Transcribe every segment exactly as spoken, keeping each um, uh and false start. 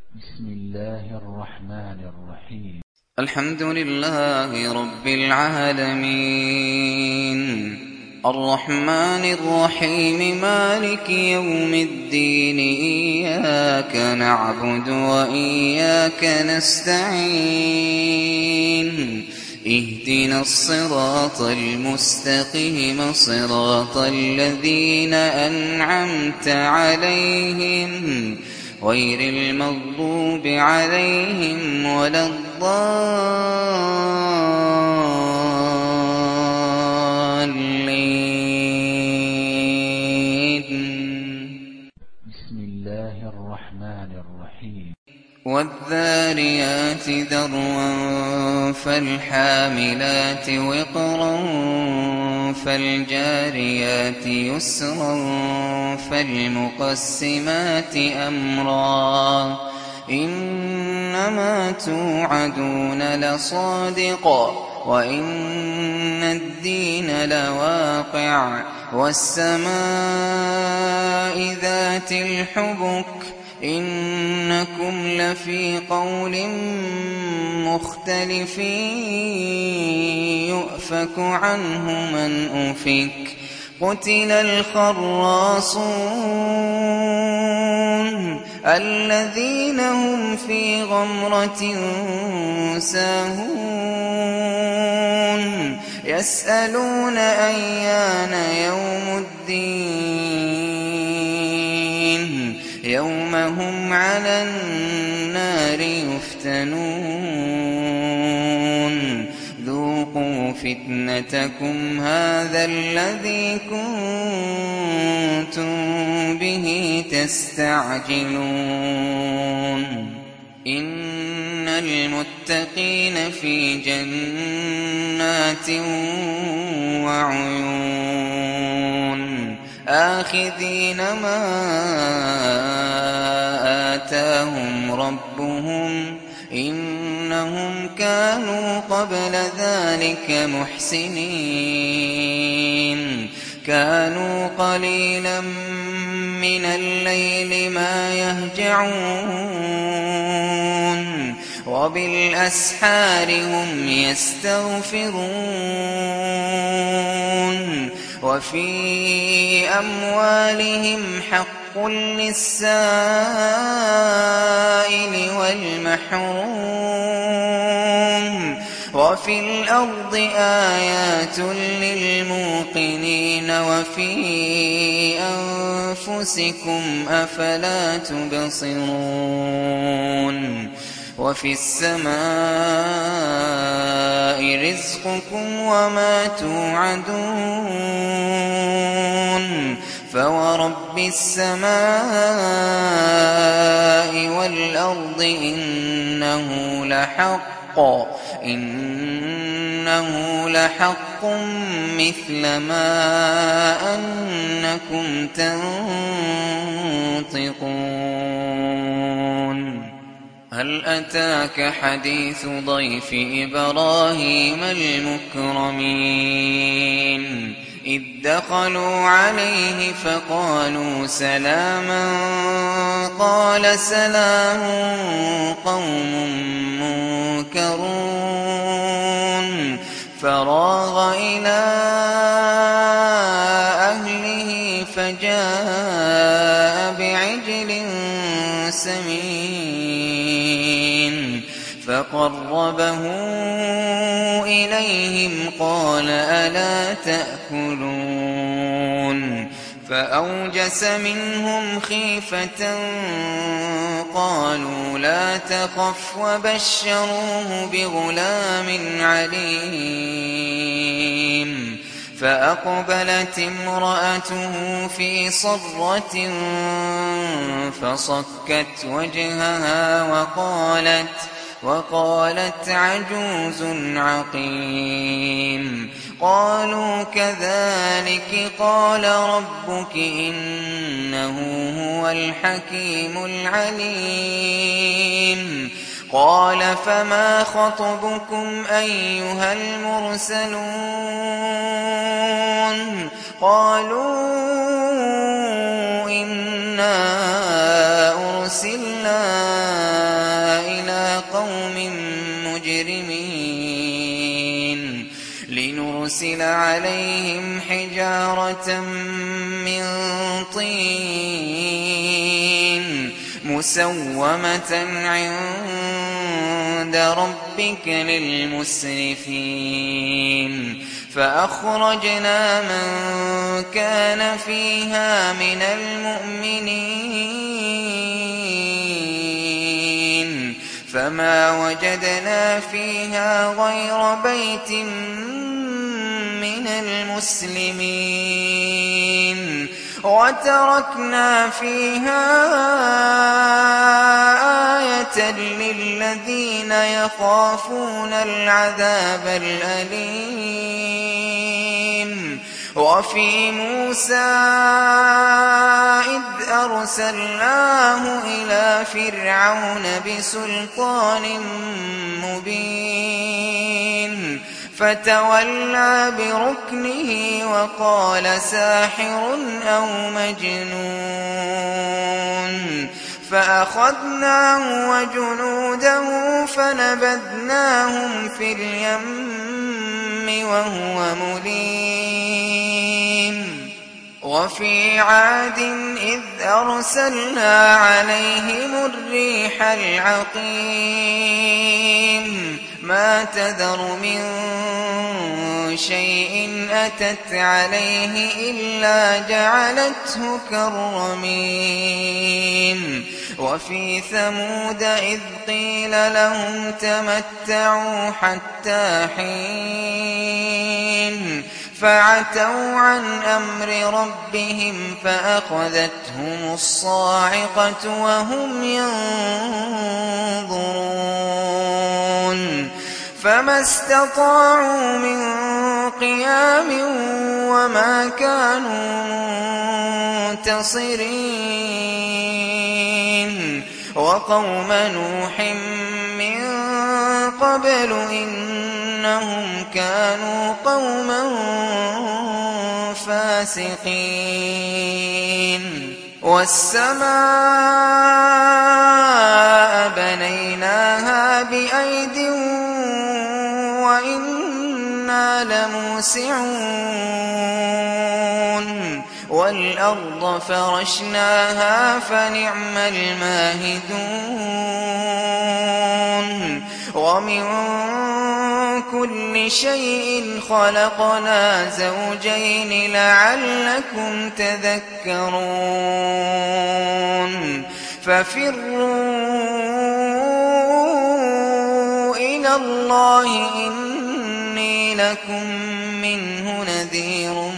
بسم الله الرحمن الرحيم. الحمد لله رب العالمين، الرحمن الرحيم، مالك يوم الدين. إياك نعبد وإياك نستعين، اهدنا الصراط المستقيم، صراط الذين أنعمت عليهم غير المغضوب عليهم ولا الضالين. بسم الله الرحمن الرحيم. والذاريات ذروا فالحاملات وقرا فالجاريات يسرا فالمقسمات أمرا إنما توعدون لصادق وإن الدين لواقع والسماء ذات الحبك إنكم لفي قول مختلف يؤفك عنه من أفك قتل الخراصون الذين هم في غمرة ساهون يسألون أيان يوم الدين يوم هم على النار يفتنون ذوقوا فتنتكم هذا الذي كنتم به تستعجلون إن المتقين في جنات وعيون آخذين ما آتاهم ربهم إنهم كانوا قبل ذلك محسنين كانوا قليلا من الليل ما يهجعون وبالأسحار هم يستغفرون وفي أموالهم حق للسائل والمحروم وفي الأرض آيات للموقنين وفي أنفسكم أفلا تبصرون وفي السماء رزقكم وما توعدون فورب السماء والأرض إنه لحق إنه لحق مثل ما أنكم تنطقون هل أتاك حديث ضيف إبراهيم المكرمين إذ دخلوا عليه فقالوا سلاما قال سلام قوم منكرون فراغ إلى أهله فجاء بعجل سمين فقربه إليهم قال ألا تأكلون فأوجس منهم خيفة قالوا لا تخف وبشروه بغلام عليم فأقبلت امرأته في صرة فصكت وجهها وقالت وقالت عجوز عقيم قالوا كذلك قال ربك إنه هو الحكيم العليم قال فما خطبكم أيها المرسلون قالوا إنا أرسلنا لنرسل عليهم حجارة من طين مسومة عند ربك للمسرفين فأخرجنا من كان فيها من المؤمنين فما وجدنا فيها غير بيت من المسلمين وتركنا فيها آية للذين يخافون العذاب الأليم وفي موسى إذ أرسلناه إلى فرعون بسلطان مبين فتولى بركنه وقال ساحر أو مجنون فأخذناه وجنوده فنبذناهم في اليم وهو مليم وفي عاد إذ أرسلنا عليهم الريح العقيم ما تذر من شيء أتت عليه إلا جعلته كالرميم وفي ثمود إذ قيل لهم تمتعوا حتى حين فعتوا عن أمر ربهم فأخذتهم الصاعقة وهم ينظرون فما استطاعوا من قيام وما كانوا منتصرين وقوم نوح من قبل إنهم كانوا قوما فاسقين والسماء بنيناها بأيد وإنا لموسعون والأرض فرشناها فنعم الماهدون ومن كل شيء خلقنا زوجين لعلكم تذكرون ففروا إلى الله إني لكم منه نذير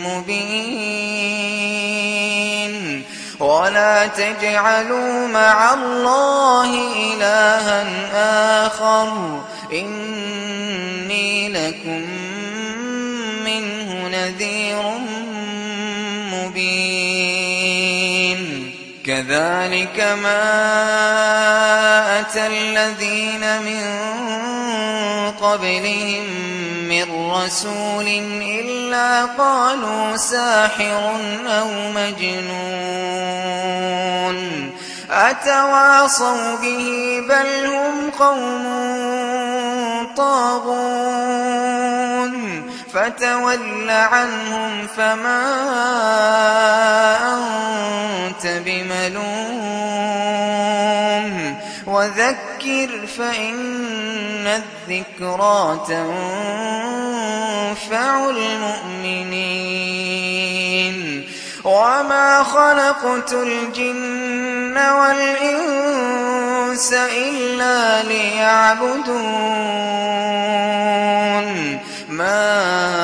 مبين ولا تجعلوا مع الله إلها آخر إني لكم منه نذير مبين كذلك ما أتى الذين من قبلهم من رسول إلا قالوا ساحر أو مجنون أتواصوا به بل هم قوم طاغون فتول عنهم فما أنت بملوم وذكر فإن الذكرى تنفع المؤمنين وما خلقت الجن والإنس إلا ليعبدون ما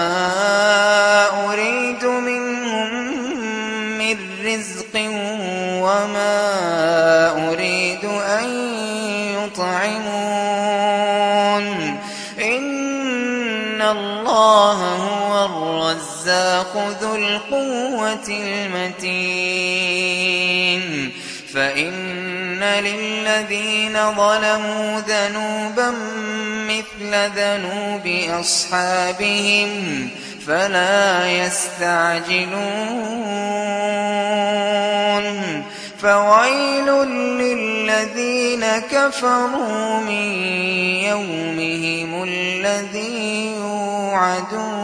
أريد منهم من رزق وما أريد أن يطعمون إن الله هو الرزاق ذو القوة المتين فإن للذين ظلموا ذنوبا مثل ذنوب أصحابهم فلا يستعجلون فويل للذين كفروا من يومهم الذي يوعدون يوعدون